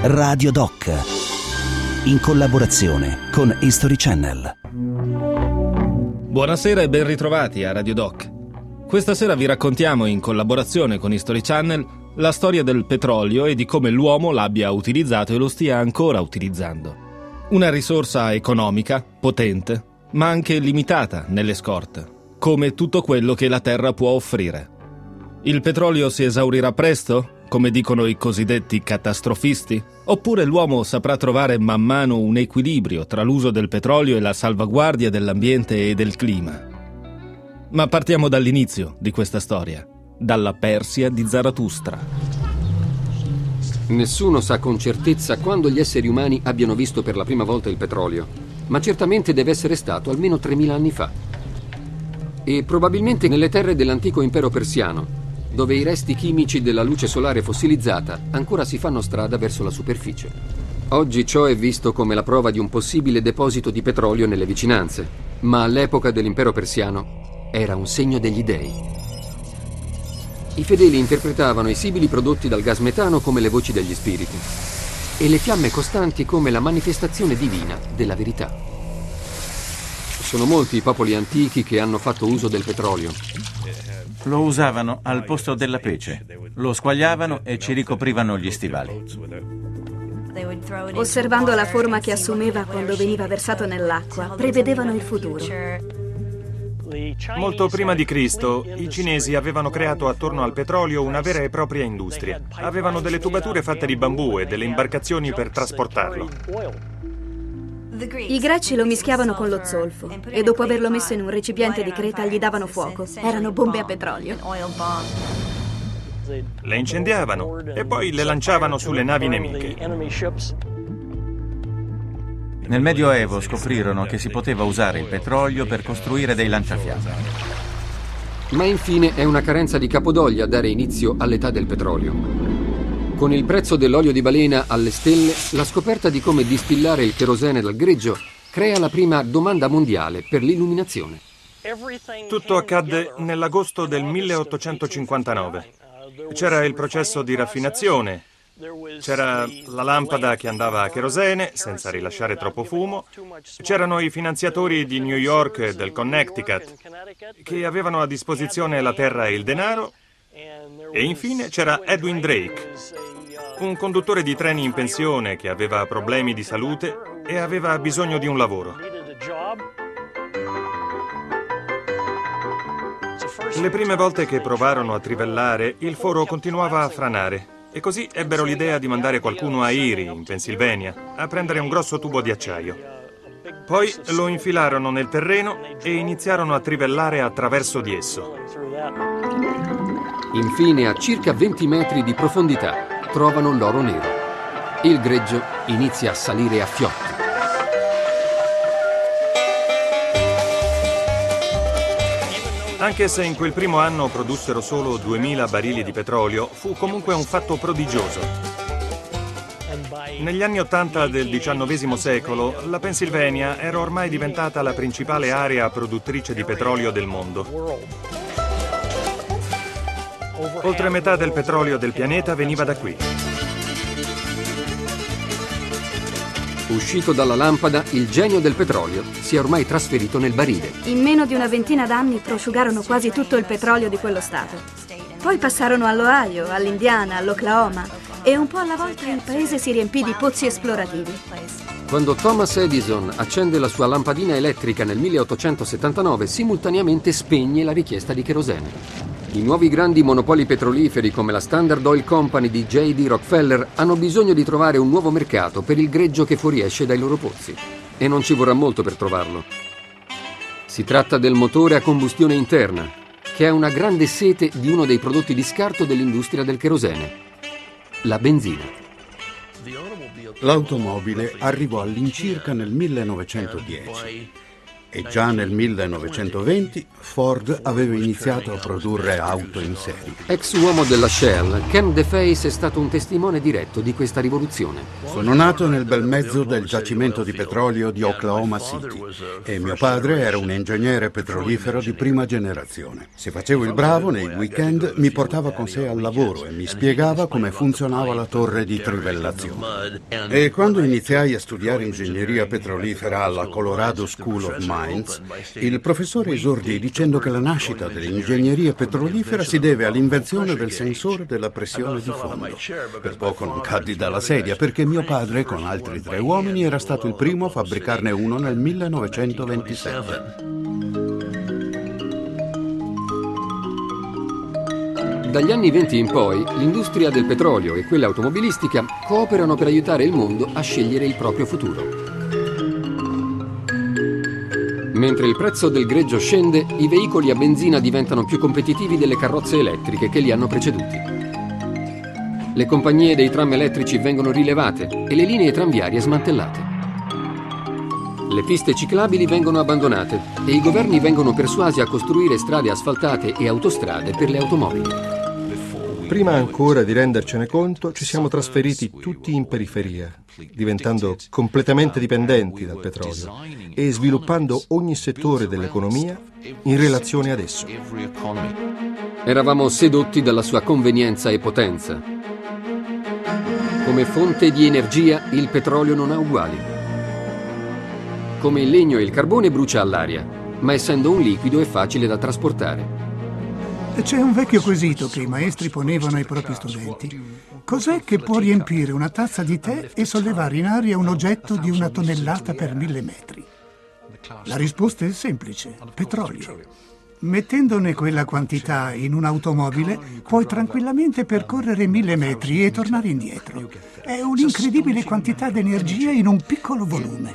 Radio Doc, in collaborazione con History Channel. Buonasera e ben ritrovati a Radio Doc. Questa sera vi raccontiamo, in collaborazione con History Channel, la storia del petrolio e di come l'uomo l'abbia utilizzato e lo stia ancora utilizzando. Una risorsa economica, potente, ma anche limitata nelle scorte, come tutto quello che la Terra può offrire. Il petrolio si esaurirà presto, come dicono i cosiddetti catastrofisti? Oppure l'uomo saprà trovare man mano un equilibrio tra l'uso del petrolio e la salvaguardia dell'ambiente e del clima? Ma partiamo dall'inizio di questa storia, dalla Persia di Zarathustra. Nessuno sa con certezza quando gli esseri umani abbiano visto per la prima volta il petrolio, ma certamente deve essere stato almeno 3000 anni fa. E probabilmente nelle terre dell'antico impero persiano, dove i resti chimici della luce solare fossilizzata ancora si fanno strada verso la superficie. Oggi ciò è visto come la prova di un possibile deposito di petrolio nelle vicinanze, ma all'epoca dell'impero persiano era un segno degli dei. I fedeli interpretavano i sibili prodotti dal gas metano come le voci degli spiriti e le fiamme costanti come la manifestazione divina della verità. Sono molti i popoli antichi che hanno fatto uso del petrolio. Lo usavano al posto della pece, lo squagliavano e ci ricoprivano gli stivali. Osservando la forma che assumeva quando veniva versato nell'acqua, prevedevano il futuro. Molto prima di Cristo, i cinesi avevano creato attorno al petrolio una vera e propria industria. Avevano delle tubature fatte di bambù e delle imbarcazioni per trasportarlo. I greci lo mischiavano con lo zolfo e dopo averlo messo in un recipiente di creta gli davano fuoco. Erano bombe a petrolio. Le incendiavano e poi le lanciavano sulle navi nemiche. Nel Medioevo scoprirono che si poteva usare il petrolio per costruire dei lanciafiamme. Ma infine è una carenza di capodoglia a dare inizio all'età del petrolio. Con il prezzo dell'olio di balena alle stelle, la scoperta di come distillare il cherosene dal greggio crea la prima domanda mondiale per l'illuminazione. Tutto accadde nell'agosto del 1859. C'era il processo di raffinazione. C'era la lampada che andava a cherosene, senza rilasciare troppo fumo. C'erano i finanziatori di New York e del Connecticut, che avevano a disposizione la terra e il denaro. E infine c'era Edwin Drake, un conduttore di treni in pensione che aveva problemi di salute e aveva bisogno di un lavoro. Le prime volte che provarono a trivellare, il foro continuava a franare. E così ebbero l'idea di mandare qualcuno a Erie, in Pennsylvania, a prendere un grosso tubo di acciaio. Poi lo infilarono nel terreno e iniziarono a trivellare attraverso di esso. Infine, a circa 20 metri di profondità, trovano l'oro nero. Il greggio inizia a salire a fiotti. Anche se in quel primo anno produssero solo 2000 barili di petrolio, fu comunque un fatto prodigioso. Negli anni '80 del XIX secolo, la Pennsylvania era ormai diventata la principale area produttrice di petrolio del mondo. Oltre metà del petrolio del pianeta veniva da qui. Uscito dalla lampada, il genio del petrolio si è ormai trasferito nel barile. In meno di una ventina d'anni prosciugarono quasi tutto il petrolio di quello stato. Poi passarono all'Ohio, all'Indiana, all'Oklahoma e un po' alla volta il paese si riempì di pozzi esplorativi. Quando Thomas Edison accende la sua lampadina elettrica nel 1879, simultaneamente spegne la richiesta di cherosene. I nuovi grandi monopoli petroliferi come la Standard Oil Company di J.D. Rockefeller hanno bisogno di trovare un nuovo mercato per il greggio che fuoriesce dai loro pozzi. E non ci vorrà molto per trovarlo. Si tratta del motore a combustione interna, che ha una grande sete di uno dei prodotti di scarto dell'industria del cherosene, la benzina. L'automobile arrivò all'incirca nel 1910. e già nel 1920 Ford aveva iniziato a produrre auto in serie. Ex uomo della Shell, Ken DeFace è stato un testimone diretto di questa rivoluzione. Sono nato nel bel mezzo del giacimento di petrolio di Oklahoma City e mio padre era un ingegnere petrolifero di prima generazione. Se facevo il bravo, nei weekend mi portava con sé al lavoro e mi spiegava come funzionava la torre di trivellazione. E quando iniziai a studiare ingegneria petrolifera alla Colorado School of Mines, il professore esordì dicendo che la nascita dell'ingegneria petrolifera si deve all'invenzione del sensore della pressione di fondo. Per poco non caddi dalla sedia perché mio padre, con altri 3 uomini, era stato il primo a fabbricarne uno nel 1927. Dagli anni 20 in poi, l'industria del petrolio e quella automobilistica cooperano per aiutare il mondo a scegliere il proprio futuro. Mentre il prezzo del greggio scende, i veicoli a benzina diventano più competitivi delle carrozze elettriche che li hanno preceduti. Le compagnie dei tram elettrici vengono rilevate e le linee tranviarie smantellate. Le piste ciclabili vengono abbandonate e i governi vengono persuasi a costruire strade asfaltate e autostrade per le automobili. Prima ancora di rendercene conto, ci siamo trasferiti tutti in periferia, diventando completamente dipendenti dal petrolio e sviluppando ogni settore dell'economia in relazione ad esso. Eravamo sedotti dalla sua convenienza e potenza. Come fonte di energia, il petrolio non ha uguali. Come il legno e il carbone brucia all'aria, ma essendo un liquido è facile da trasportare. C'è un vecchio quesito che i maestri ponevano ai propri studenti. Cos'è che può riempire una tazza di tè e sollevare in aria un oggetto di 1 tonnellata per 1000 metri? La risposta è semplice: petrolio. Mettendone quella quantità in un'automobile, puoi tranquillamente percorrere 1000 metri e tornare indietro. È un'incredibile quantità di energia in un piccolo volume.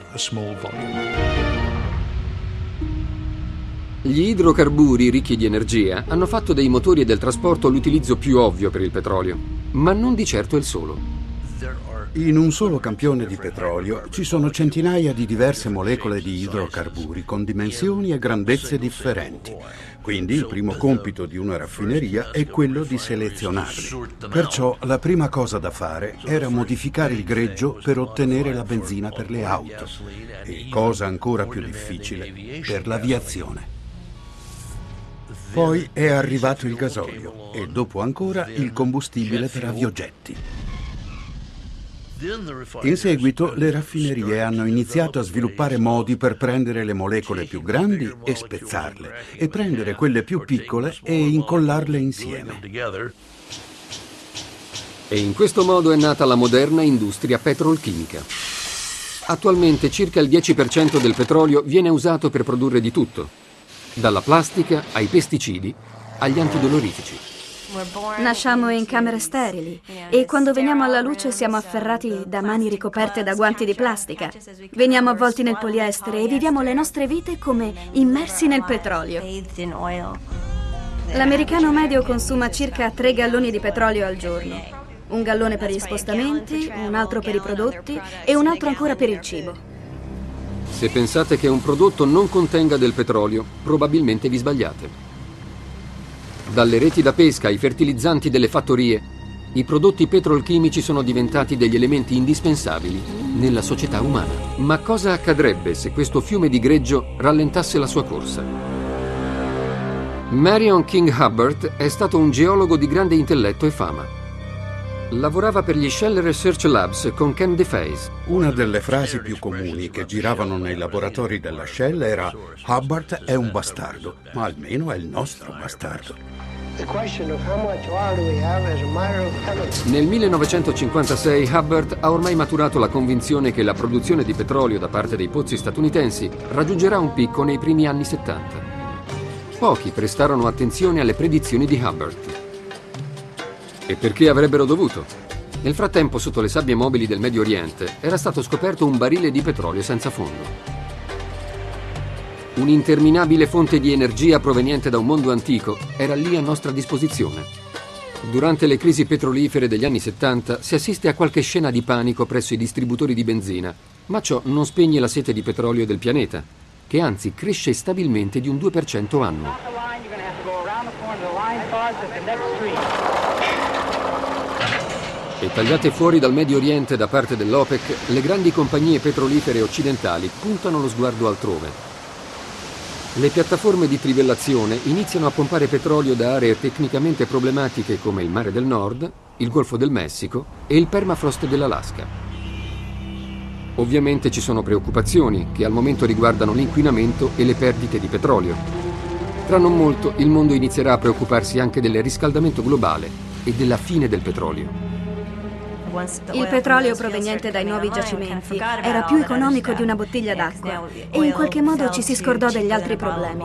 Gli idrocarburi ricchi di energia hanno fatto dei motori e del trasporto l'utilizzo più ovvio per il petrolio, ma non di certo il solo. In un solo campione di petrolio ci sono centinaia di diverse molecole di idrocarburi con dimensioni e grandezze differenti. Quindi il primo compito di una raffineria è quello di selezionarli. Perciò la prima cosa da fare era modificare il greggio per ottenere la benzina per le auto e, cosa ancora più difficile, per l'aviazione. Poi è arrivato il gasolio e dopo ancora il combustibile per aviogetti. In seguito le raffinerie hanno iniziato a sviluppare modi per prendere le molecole più grandi e spezzarle e prendere quelle più piccole e incollarle insieme. E in questo modo è nata la moderna industria petrolchimica. Attualmente circa il 10% del petrolio viene usato per produrre di tutto, dalla plastica ai pesticidi agli antidolorifici. Nasciamo in camere sterili e quando veniamo alla luce siamo afferrati da mani ricoperte da guanti di plastica. Veniamo avvolti nel poliestere e viviamo le nostre vite come immersi nel petrolio. L'americano medio consuma circa 3 galloni di petrolio al giorno. 1 gallone per gli spostamenti, un altro per i prodotti e un altro ancora per il cibo. Se pensate che un prodotto non contenga del petrolio, probabilmente vi sbagliate. Dalle reti da pesca ai fertilizzanti delle fattorie, i prodotti petrolchimici sono diventati degli elementi indispensabili nella società umana. Ma cosa accadrebbe se questo fiume di greggio rallentasse la sua corsa? Marion King Hubbard è stato un geologo di grande intelletto e fama. Lavorava per gli Shell Research Labs con Ken DeFace. Una delle frasi più comuni che giravano nei laboratori della Shell era: Hubbard è un bastardo, ma almeno è il nostro bastardo. Nel 1956 Hubbard ha ormai maturato la convinzione che la produzione di petrolio da parte dei pozzi statunitensi raggiungerà un picco nei primi anni 70. Pochi prestarono attenzione alle predizioni di Hubbard. E perché avrebbero dovuto? Nel frattempo, sotto le sabbie mobili del Medio Oriente, era stato scoperto un barile di petrolio senza fondo. Un'interminabile fonte di energia proveniente da un mondo antico era lì a nostra disposizione. Durante le crisi petrolifere degli anni 70 si assiste a qualche scena di panico presso i distributori di benzina, ma ciò non spegne la sete di petrolio del pianeta. che anzi cresce stabilmente di un 2% annuo. E tagliate fuori dal Medio Oriente da parte dell'OPEC, le grandi compagnie petrolifere occidentali puntano lo sguardo altrove. Le piattaforme di trivellazione iniziano a pompare petrolio da aree tecnicamente problematiche come il Mare del Nord, il Golfo del Messico e il permafrost dell'Alaska. Ovviamente ci sono preoccupazioni che al momento riguardano l'inquinamento e le perdite di petrolio. Tra non molto il mondo inizierà a preoccuparsi anche del riscaldamento globale e della fine del petrolio. Il petrolio proveniente dai nuovi giacimenti era più economico di una bottiglia d'acqua e in qualche modo ci si scordò degli altri problemi.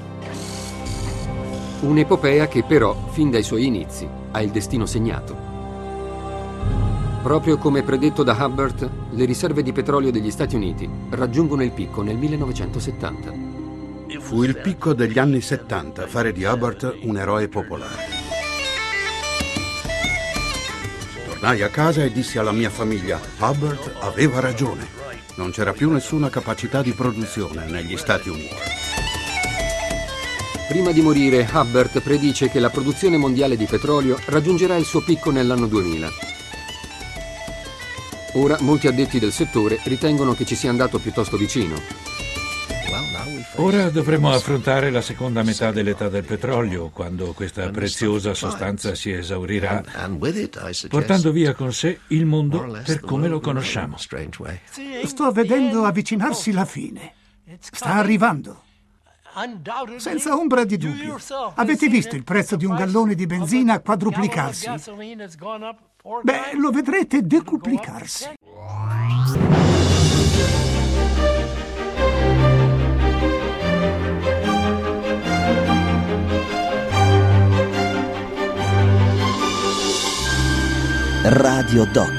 Un'epopea che però, fin dai suoi inizi, ha il destino segnato. Proprio come predetto da Hubbert, le riserve di petrolio degli Stati Uniti raggiungono il picco nel 1970. Fu il picco degli anni 70 a fare di Hubbert un eroe popolare. Tornai a casa e dissi alla mia famiglia: Hubbert aveva ragione. Non c'era più nessuna capacità di produzione negli Stati Uniti. Prima di morire, Hubbert predice che la produzione mondiale di petrolio raggiungerà il suo picco nell'anno 2000. Ora molti addetti del settore ritengono che ci sia andato piuttosto vicino. Ora dovremo affrontare la seconda metà dell'età del petrolio, quando questa preziosa sostanza si esaurirà, portando via con sé il mondo per come lo conosciamo. Sto vedendo avvicinarsi la fine. Sta arrivando. Senza ombra di dubbio. Avete visto il prezzo di un gallone di benzina quadruplicarsi? Beh, lo vedrete decuplicarsi. Radio Doc.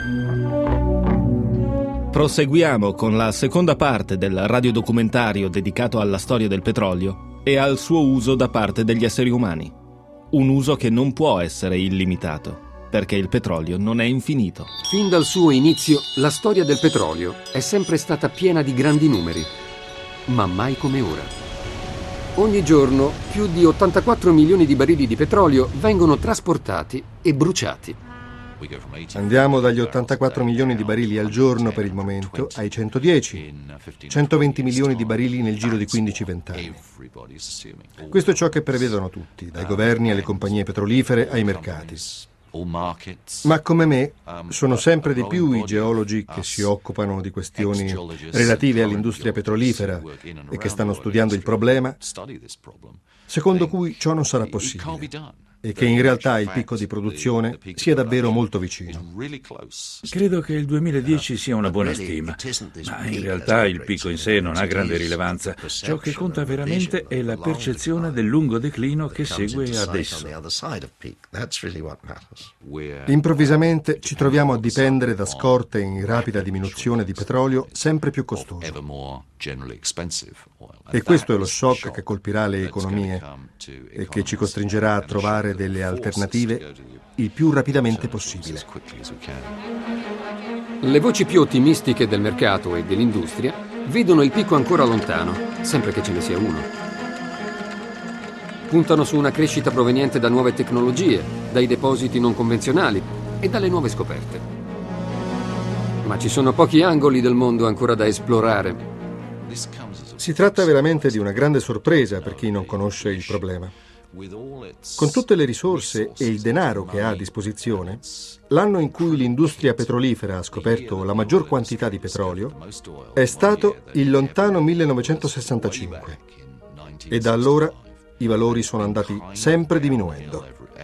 Proseguiamo con la seconda parte del radiodocumentario dedicato alla storia del petrolio e al suo uso da parte degli esseri umani. Un uso che non può essere illimitato, perché il petrolio non è infinito. Fin dal suo inizio, la storia del petrolio è sempre stata piena di grandi numeri, ma mai come ora. Ogni giorno più di 84 milioni di barili di petrolio vengono trasportati e bruciati. Andiamo dagli 84 milioni di barili al giorno per il momento ai 110, 120 milioni di barili nel giro di 15-20 anni. Questo è ciò che prevedono tutti, dai governi alle compagnie petrolifere ai mercati. Ma come me, sono sempre di più i geologi che si occupano di questioni relative all'industria petrolifera e che stanno studiando il problema, secondo cui ciò non sarà possibile e che in realtà il picco di produzione sia davvero molto vicino. Credo che il 2010 sia una buona stima, ma in realtà il picco in sé non ha grande rilevanza. Ciò che conta veramente è la percezione del lungo declino che segue adesso. Improvvisamente ci troviamo a dipendere da scorte in rapida diminuzione di petrolio sempre più costose. E questo è lo shock che colpirà le economie e che ci costringerà a trovare delle alternative il più rapidamente possibile. Le voci più ottimistiche del mercato e dell'industria vedono il picco ancora lontano, sempre che ce ne sia uno. Puntano su una crescita proveniente da nuove tecnologie, dai depositi non convenzionali e dalle nuove scoperte. Ma ci sono pochi angoli del mondo ancora da esplorare. Si tratta veramente di una grande sorpresa per chi non conosce il problema. Con tutte le risorse e il denaro che ha a disposizione, l'anno in cui l'industria petrolifera ha scoperto la maggior quantità di petrolio è stato il lontano 1965 e da allora i valori sono andati sempre diminuendo.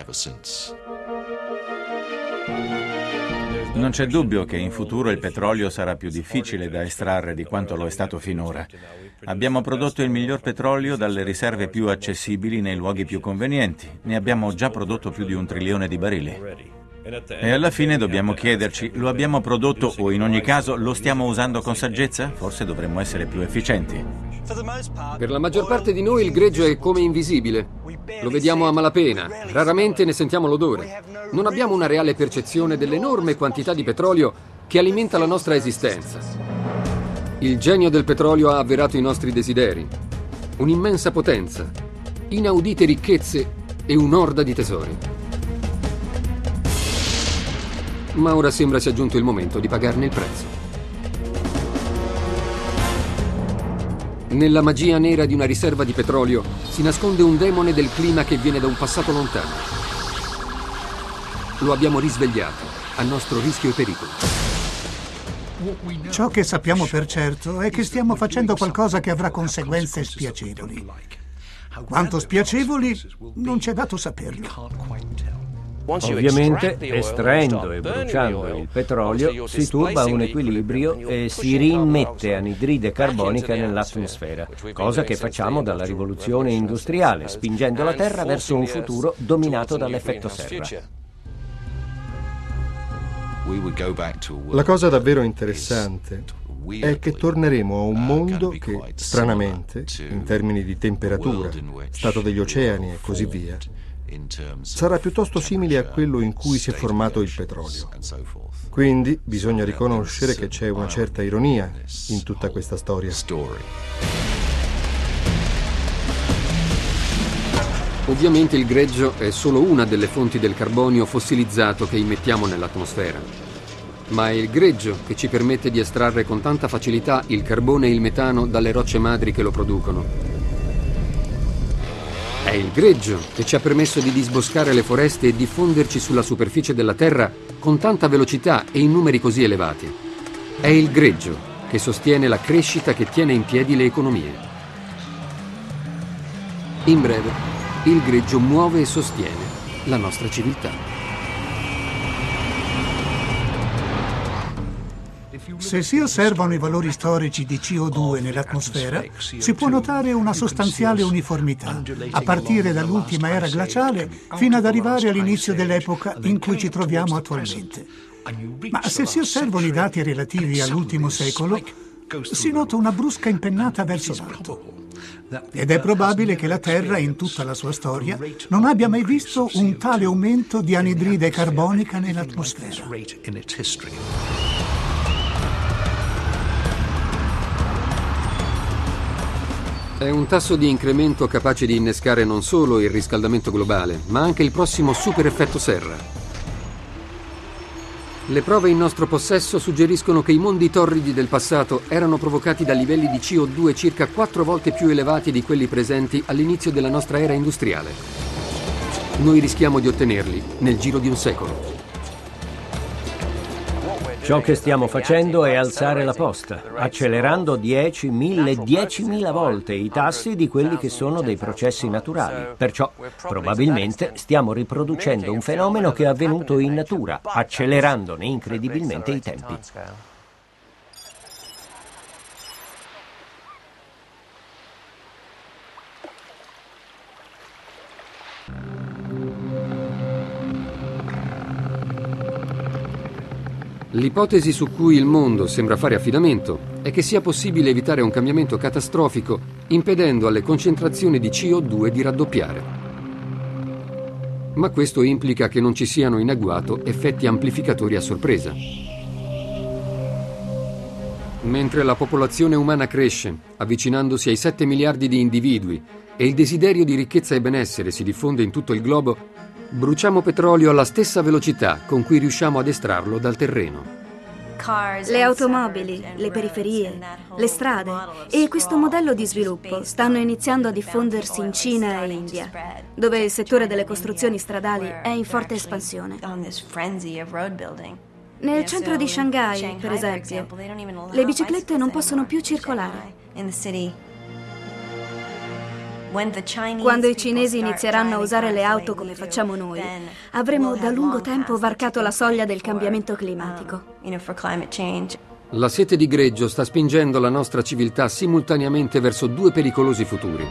Non c'è dubbio che in futuro il petrolio sarà più difficile da estrarre di quanto lo è stato finora. Abbiamo prodotto il miglior petrolio dalle riserve più accessibili nei luoghi più convenienti. Ne abbiamo già prodotto più di 1 trilione di barili. E alla fine dobbiamo chiederci, lo abbiamo prodotto o in ogni caso lo stiamo usando con saggezza? Forse dovremmo essere più efficienti. Per la maggior parte di noi il greggio è come invisibile. Lo vediamo a malapena, raramente ne sentiamo l'odore. Non abbiamo una reale percezione dell'enorme quantità di petrolio che alimenta la nostra esistenza. Il genio del petrolio ha avverato i nostri desideri. Un'immensa potenza, inaudite ricchezze e un'orda di tesori. Ma ora sembra sia giunto il momento di pagarne il prezzo. Nella magia nera di una riserva di petrolio si nasconde un demone del clima che viene da un passato lontano. Lo abbiamo risvegliato, a nostro rischio e pericolo. Ciò che sappiamo per certo è che stiamo facendo qualcosa che avrà conseguenze spiacevoli. Quanto spiacevoli non c'è dato saperlo. Ovviamente, estraendo e bruciando il petrolio si turba un equilibrio e si riimmette anidride carbonica nell'atmosfera, cosa che facciamo dalla rivoluzione industriale, spingendo la Terra verso un futuro dominato dall'effetto serra. La cosa davvero interessante è che torneremo a un mondo che, stranamente, in termini di temperatura, stato degli oceani e così via, sarà piuttosto simile a quello in cui si è formato il petrolio. Quindi bisogna riconoscere che c'è una certa ironia in tutta questa storia. Ovviamente il greggio è solo una delle fonti del carbonio fossilizzato che immettiamo nell'atmosfera. Ma è il greggio che ci permette di estrarre con tanta facilità il carbone e il metano dalle rocce madri che lo producono. È il greggio che ci ha permesso di disboscare le foreste e diffonderci sulla superficie della Terra con tanta velocità e in numeri così elevati. È il greggio che sostiene la crescita che tiene in piedi le economie. In breve, il greggio muove e sostiene la nostra civiltà. Se si osservano i valori storici di CO2 nell'atmosfera, si può notare una sostanziale uniformità, a partire dall'ultima era glaciale fino ad arrivare all'inizio dell'epoca in cui ci troviamo attualmente. Ma se si osservano i dati relativi all'ultimo secolo, si nota una brusca impennata verso l'alto. Ed è probabile che la Terra, in tutta la sua storia, non abbia mai visto un tale aumento di anidride carbonica nell'atmosfera. È un tasso di incremento capace di innescare non solo il riscaldamento globale, ma anche il prossimo super effetto serra. Le prove in nostro possesso suggeriscono che i mondi torridi del passato erano provocati da livelli di CO2 circa 4 volte più elevati di quelli presenti all'inizio della nostra era industriale. Noi rischiamo di ottenerli nel giro di un secolo. Ciò che stiamo facendo è alzare la posta, accelerando 10, 1000, 10.000 volte i tassi di quelli che sono dei processi naturali. Perciò, probabilmente, stiamo riproducendo un fenomeno che è avvenuto in natura, accelerandone incredibilmente i tempi. L'ipotesi su cui il mondo sembra fare affidamento è che sia possibile evitare un cambiamento catastrofico impedendo alle concentrazioni di CO2 di raddoppiare. Ma questo implica che non ci siano in agguato effetti amplificatori a sorpresa. Mentre la popolazione umana cresce, avvicinandosi ai 7 miliardi di individui, e il desiderio di ricchezza e benessere si diffonde in tutto il globo, bruciamo petrolio alla stessa velocità con cui riusciamo ad estrarlo dal terreno. Le automobili, le periferie, le strade e questo modello di sviluppo stanno iniziando a diffondersi in Cina e India, dove il settore delle costruzioni stradali è in forte espansione. Nel centro di Shanghai, per esempio, le biciclette non possono più circolare. Quando i cinesi inizieranno a usare le auto come facciamo noi, avremo da lungo tempo varcato la soglia del cambiamento climatico. La sete di greggio sta spingendo la nostra civiltà simultaneamente verso 2 pericolosi futuri.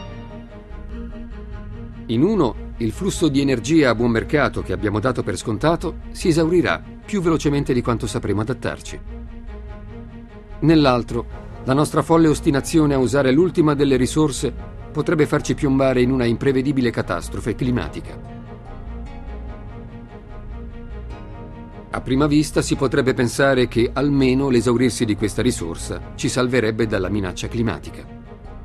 In uno, il flusso di energia a buon mercato che abbiamo dato per scontato si esaurirà più velocemente di quanto sapremo adattarci. Nell'altro, la nostra folle ostinazione a usare l'ultima delle risorse potrebbe farci piombare in una imprevedibile catastrofe climatica. A prima vista si potrebbe pensare che almeno l'esaurirsi di questa risorsa ci salverebbe dalla minaccia climatica.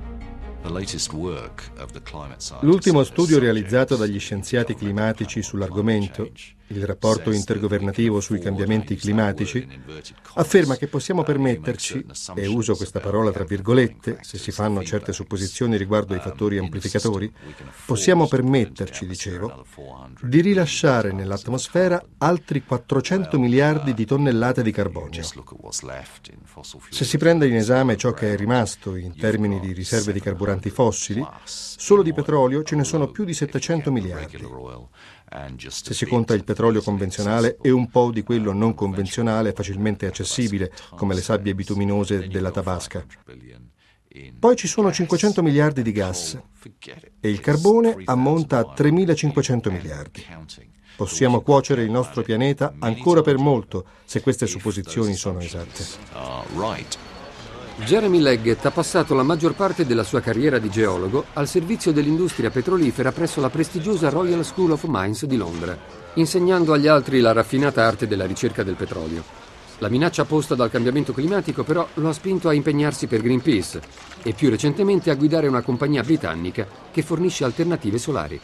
L'ultimo studio realizzato dagli scienziati climatici sull'argomento, il rapporto intergovernativo sui cambiamenti climatici, afferma che possiamo permetterci, e uso questa parola tra virgolette, se si fanno certe supposizioni riguardo ai fattori amplificatori, possiamo permetterci, dicevo, di rilasciare nell'atmosfera altri 400 miliardi di tonnellate di carbonio. Se si prende in esame ciò che è rimasto in termini di riserve di carburanti fossili, solo di petrolio ce ne sono più di 700 miliardi. Se si conta il petrolio convenzionale e un po' di quello non convenzionale facilmente accessibile, come le sabbie bituminose della Tabasca. Poi ci sono 500 miliardi di gas e il carbone ammonta a 3.500 miliardi. Possiamo cuocere il nostro pianeta ancora per molto, se queste supposizioni sono esatte. Jeremy Leggett ha passato la maggior parte della sua carriera di geologo al servizio dell'industria petrolifera presso la prestigiosa Royal School of Mines di Londra, insegnando agli altri la raffinata arte della ricerca del petrolio. La minaccia posta dal cambiamento climatico però lo ha spinto a impegnarsi per Greenpeace e più recentemente a guidare una compagnia britannica che fornisce alternative solari.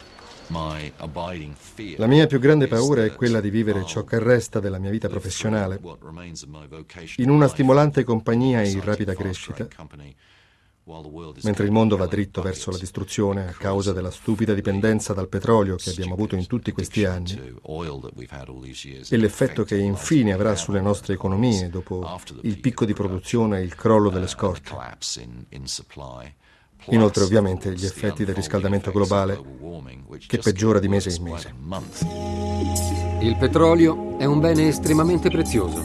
La mia più grande paura è quella di vivere ciò che resta della mia vita professionale in una stimolante compagnia in rapida crescita, mentre il mondo va dritto verso la distruzione a causa della stupida dipendenza dal petrolio che abbiamo avuto in tutti questi anni e l'effetto che infine avrà sulle nostre economie dopo il picco di produzione e il crollo delle scorte. Inoltre, ovviamente, gli effetti del riscaldamento globale, che peggiora di mese in mese. Il petrolio è un bene estremamente prezioso,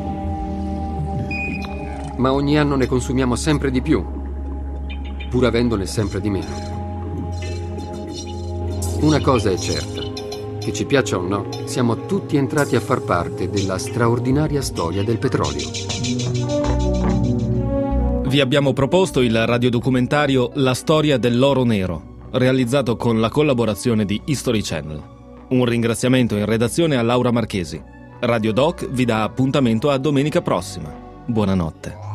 ma ogni anno ne consumiamo sempre di più, pur avendone sempre di meno. Una cosa è certa, che ci piaccia o no, siamo tutti entrati a far parte della straordinaria storia del petrolio. Vi abbiamo proposto il radiodocumentario La storia dell'oro nero, realizzato con la collaborazione di History Channel. Un ringraziamento in redazione a Laura Marchesi. Radio Doc vi dà appuntamento a domenica prossima. Buonanotte.